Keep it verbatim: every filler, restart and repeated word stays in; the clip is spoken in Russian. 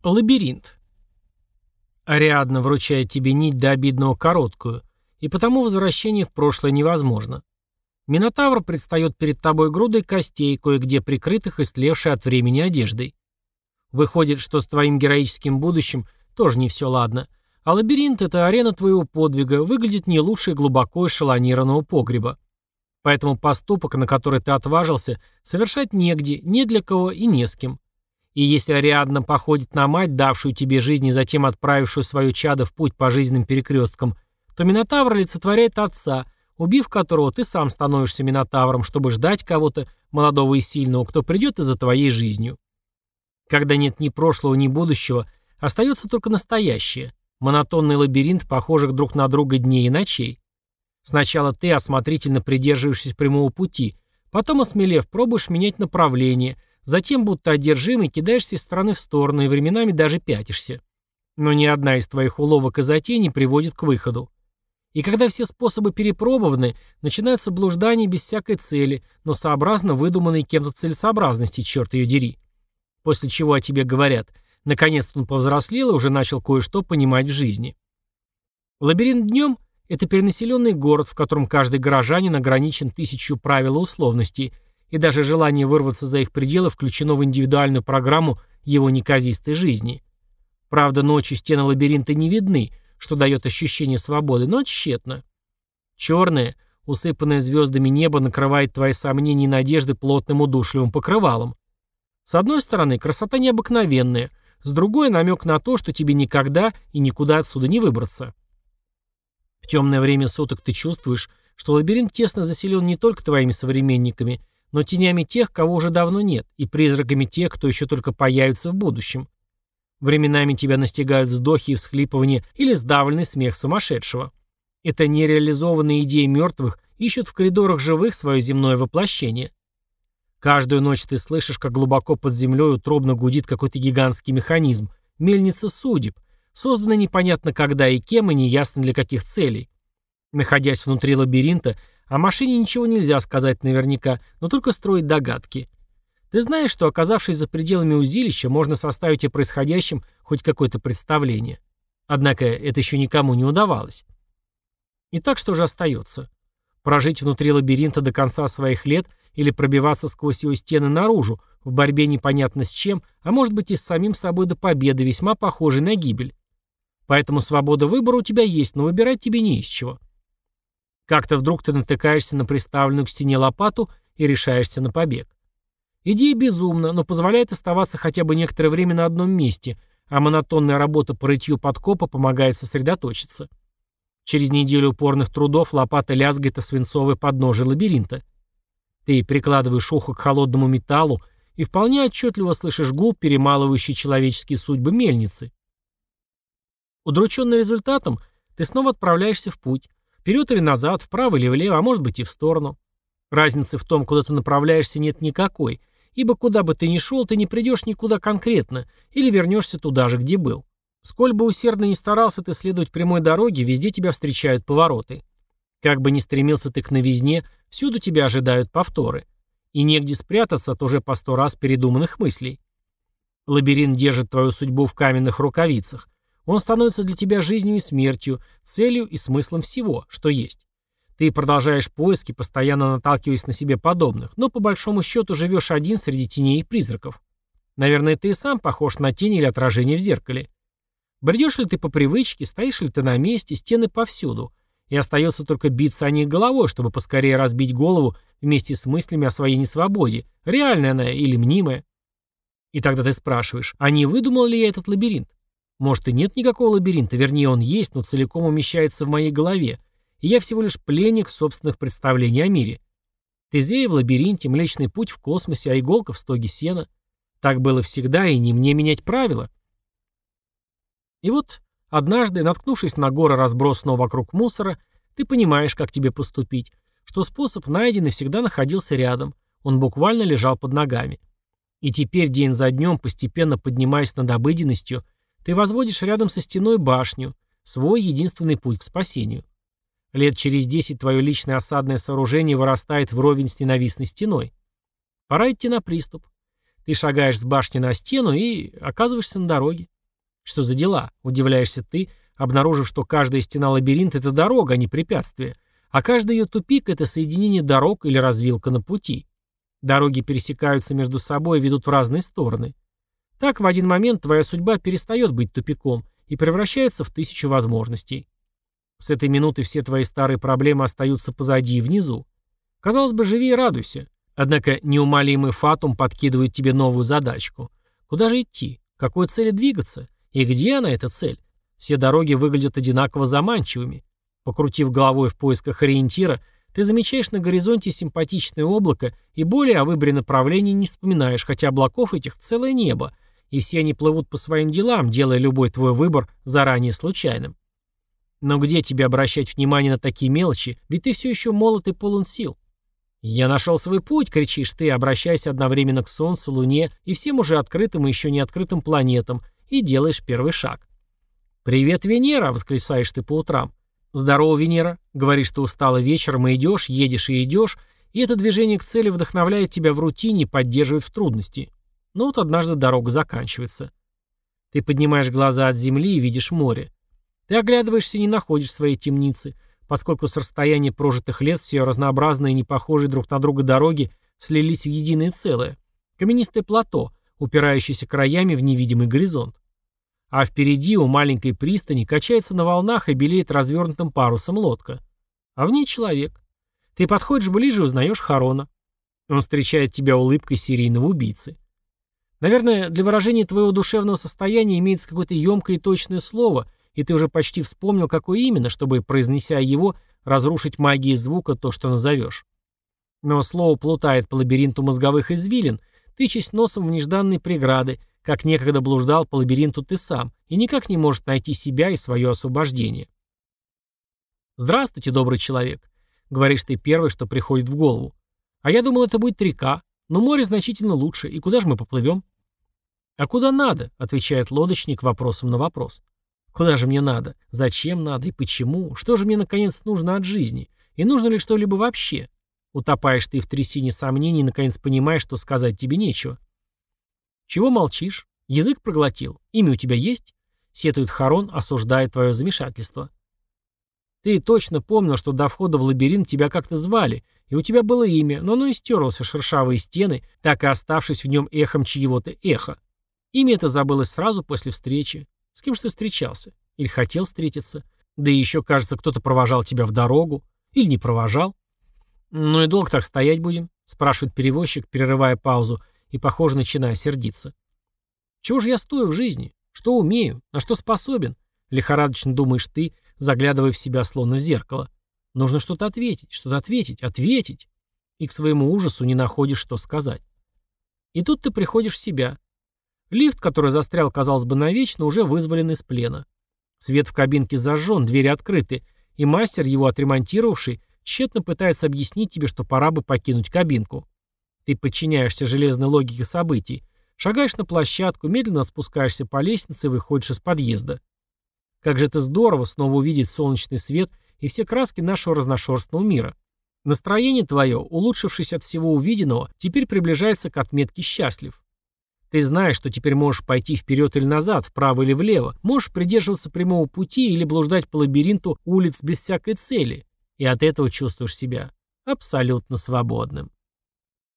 Лабиринт. Ариадна вручает тебе нить до обидного короткую, и потому возвращение в прошлое невозможно. Минотавр предстает перед тобой грудой костей, кое-где прикрытых истлевшей от времени одеждой. Выходит, что с твоим героическим будущим тоже не все ладно, а лабиринт — это арена твоего подвига, выглядит не лучше глубоко эшелонированного погреба. Поэтому поступок, на который ты отважился, совершать негде, не для кого и не с кем. И если Ариадна походит на мать, давшую тебе жизнь и затем отправившую свое чадо в путь по жизненным перекресткам, то Минотавр олицетворяет отца, убив которого ты сам становишься Минотавром, чтобы ждать кого-то, молодого и сильного, кто придет и за твоей жизнью. Когда нет ни прошлого, ни будущего, остается только настоящее, монотонный лабиринт похожих друг на друга дней и ночей. Сначала ты, осмотрительно придерживаешься прямого пути, потом, осмелев, пробуешь менять направление, затем, будто одержимый, кидаешься из стороны в сторону и временами даже пятишься. Но ни одна из твоих уловок и затей не приводит к выходу. И когда все способы перепробованы, начинаются блуждания без всякой цели, но сообразно выдуманной кем-то целесообразности, черт ее дери. После чего о тебе говорят: наконец-то он повзрослел и уже начал кое-что понимать в жизни. Лабиринт днем — это перенаселенный город, в котором каждый горожанин ограничен тысячу правил и условностей, и даже желание вырваться за их пределы включено в индивидуальную программу его неказистой жизни. Правда, ночью стены лабиринта не видны, что дает ощущение свободы, но тщетно. Черное, усыпанное звездами небо накрывает твои сомнения и надежды плотным удушливым покрывалом. С одной стороны, красота необыкновенная, с другой — намек на то, что тебе никогда и никуда отсюда не выбраться. В темное время суток ты чувствуешь, что лабиринт тесно заселен не только твоими современниками, но тенями тех, кого уже давно нет, и призраками тех, кто еще только появится в будущем. Временами тебя настигают вздохи и всхлипывания или сдавленный смех сумасшедшего. Это нереализованные идеи мертвых ищут в коридорах живых свое земное воплощение. Каждую ночь ты слышишь, как глубоко под землей утробно гудит какой-то гигантский механизм, мельница судеб, созданная непонятно когда и кем, и неясно для каких целей. Находясь внутри лабиринта, о машине ничего нельзя сказать наверняка, но только строить догадки. Ты знаешь, что, оказавшись за пределами узилища, можно составить о происходящем хоть какое-то представление. Однако это еще никому не удавалось. Итак, что же остается? Прожить внутри лабиринта до конца своих лет или пробиваться сквозь его стены наружу, в борьбе непонятно с чем, а может быть и с самим собой до победы, весьма похожей на гибель. Поэтому свобода выбора у тебя есть, но выбирать тебе не из чего. Как-то вдруг ты натыкаешься на приставленную к стене лопату и решаешься на побег. Идея безумна, но позволяет оставаться хотя бы некоторое время на одном месте, а монотонная работа по рытью подкопа помогает сосредоточиться. Через неделю упорных трудов лопата лязгает о свинцовое подножие лабиринта. Ты прикладываешь ухо к холодному металлу и вполне отчетливо слышишь гул, перемалывающий человеческие судьбы мельницы. Удрученный результатом, ты снова отправляешься в путь. Вперед или назад, вправо или влево, а может быть и в сторону. Разницы в том, куда ты направляешься, нет никакой, ибо куда бы ты ни шел, ты не придешь никуда конкретно, или вернешься туда же, где был. Сколь бы усердно ни старался ты следовать прямой дороге, везде тебя встречают повороты. Как бы ни стремился ты к новизне, всюду тебя ожидают повторы. И негде спрятаться от уже по сто раз передуманных мыслей. Лабиринт держит твою судьбу в каменных рукавицах. Он становится для тебя жизнью и смертью, целью и смыслом всего, что есть. Ты продолжаешь поиски, постоянно наталкиваясь на себе подобных, но по большому счету живешь один среди теней и призраков. Наверное, ты и сам похож на тень или отражение в зеркале. Бредешь ли ты по привычке, стоишь ли ты на месте, стены повсюду, и остается только биться о них головой, чтобы поскорее разбить голову вместе с мыслями о своей несвободе, реальная она или мнимая. И тогда ты спрашиваешь, а не выдумал ли я этот лабиринт? Может, и нет никакого лабиринта, вернее, он есть, но целиком умещается в моей голове, и я всего лишь пленник собственных представлений о мире. Тезея в лабиринте, Млечный Путь в космосе, а иголка в стоге сена. Так было всегда, и не мне менять правила. И вот однажды, наткнувшись на горы разбросанного вокруг мусора, ты понимаешь, как тебе поступить, что способ найден и всегда находился рядом, он буквально лежал под ногами. И теперь, день за днем, постепенно поднимаясь над обыденностью, ты возводишь рядом со стеной башню, свой единственный путь к спасению. Лет через десять твое личное осадное сооружение вырастает вровень с ненавистной стеной. Пора идти на приступ. Ты шагаешь с башни на стену и оказываешься на дороге. Что за дела? Удивляешься ты, обнаружив, что каждая стена лабиринта — это дорога, а не препятствие, а каждый ее тупик — это соединение дорог или развилка на пути. Дороги пересекаются между собой и ведут в разные стороны. Так в один момент твоя судьба перестает быть тупиком и превращается в тысячу возможностей. С этой минуты все твои старые проблемы остаются позади и внизу. Казалось бы, живи и радуйся. Однако неумолимый фатум подкидывает тебе новую задачку. Куда же идти? К какой цели двигаться? И где она, эта цель? Все дороги выглядят одинаково заманчивыми. Покрутив головой в поисках ориентира, ты замечаешь на горизонте симпатичное облако и более о выборе направлений не вспоминаешь, хотя облаков этих целое небо, и все они плывут по своим делам, делая любой твой выбор заранее случайным. Но где тебе обращать внимание на такие мелочи, ведь ты все еще молод и полон сил. «Я нашел свой путь», — кричишь ты, обращаясь одновременно к Солнцу, Луне и всем уже открытым и еще не открытым планетам, и делаешь первый шаг. «Привет, Венера!» — восклицаешь ты по утрам. «Здорово, Венера!» — говоришь ты устало вечером, и идешь, едешь и идешь, и это движение к цели вдохновляет тебя в рутине и поддерживает в трудности. Но вот однажды дорога заканчивается. Ты поднимаешь глаза от земли и видишь море. Ты оглядываешься и не находишь своей темницы, поскольку с расстояния прожитых лет все разнообразные и непохожие друг на друга дороги слились в единое целое. Каменистое плато, упирающееся краями в невидимый горизонт. А впереди у маленькой пристани качается на волнах и белеет развернутым парусом лодка. А в ней человек. Ты подходишь ближе и узнаешь Харона. Он встречает тебя улыбкой серийного убийцы. Наверное, для выражения твоего душевного состояния имеется какое-то емкое и точное слово, и ты уже почти вспомнил, какое именно, чтобы, произнеся его, разрушить магией звука то, что назовешь. Но слово плутает по лабиринту мозговых извилин, тычась носом в нежданные преграды, как некогда блуждал по лабиринту ты сам, и никак не может найти себя и свое освобождение. «Здравствуйте, добрый человек», — говоришь ты первый, что приходит в голову. «А я думал, это будет река, но море значительно лучше, и куда же мы поплывем?» «А куда надо?» — отвечает лодочник вопросом на вопрос. «Куда же мне надо? Зачем надо? И почему? Что же мне, наконец, нужно от жизни? И нужно ли что-либо вообще?» Утопаешь ты в трясине сомнений и, наконец, понимаешь, что сказать тебе нечего. «Чего молчишь? Язык проглотил? Имя у тебя есть?» Сетует Харон, осуждая твое замешательство. Ты точно помнил, что до входа в лабиринт тебя как-то звали, и у тебя было имя, но оно и стерлось о шершавые стены, так и оставшись в нем эхом чьего-то эха. Имя это забылось сразу после встречи. С кем же ты встречался? Или хотел встретиться? Да и еще, кажется, кто-то провожал тебя в дорогу. Или не провожал? «Ну и долго так стоять будем?» — спрашивает перевозчик, перерывая паузу, и, похоже, начиная сердиться. «Чего же я стою в жизни? Что умею? На что способен?» — лихорадочно думаешь ты, заглядывая в себя словно в зеркало. Нужно что-то ответить, что-то ответить, ответить. И к своему ужасу не находишь, что сказать. И тут ты приходишь в себя. Лифт, который застрял, казалось бы, навечно, уже вызволен из плена. Свет в кабинке зажжен, двери открыты, и мастер, его отремонтировавший, тщетно пытается объяснить тебе, что пора бы покинуть кабинку. Ты подчиняешься железной логике событий, шагаешь на площадку, медленно спускаешься по лестнице и выходишь из подъезда. Как же это здорово снова увидеть солнечный свет и все краски нашего разношерстного мира. Настроение твое, улучшившись от всего увиденного, теперь приближается к отметке «счастлив». Ты знаешь, что теперь можешь пойти вперед или назад, вправо или влево, можешь придерживаться прямого пути или блуждать по лабиринту улиц без всякой цели, и от этого чувствуешь себя абсолютно свободным.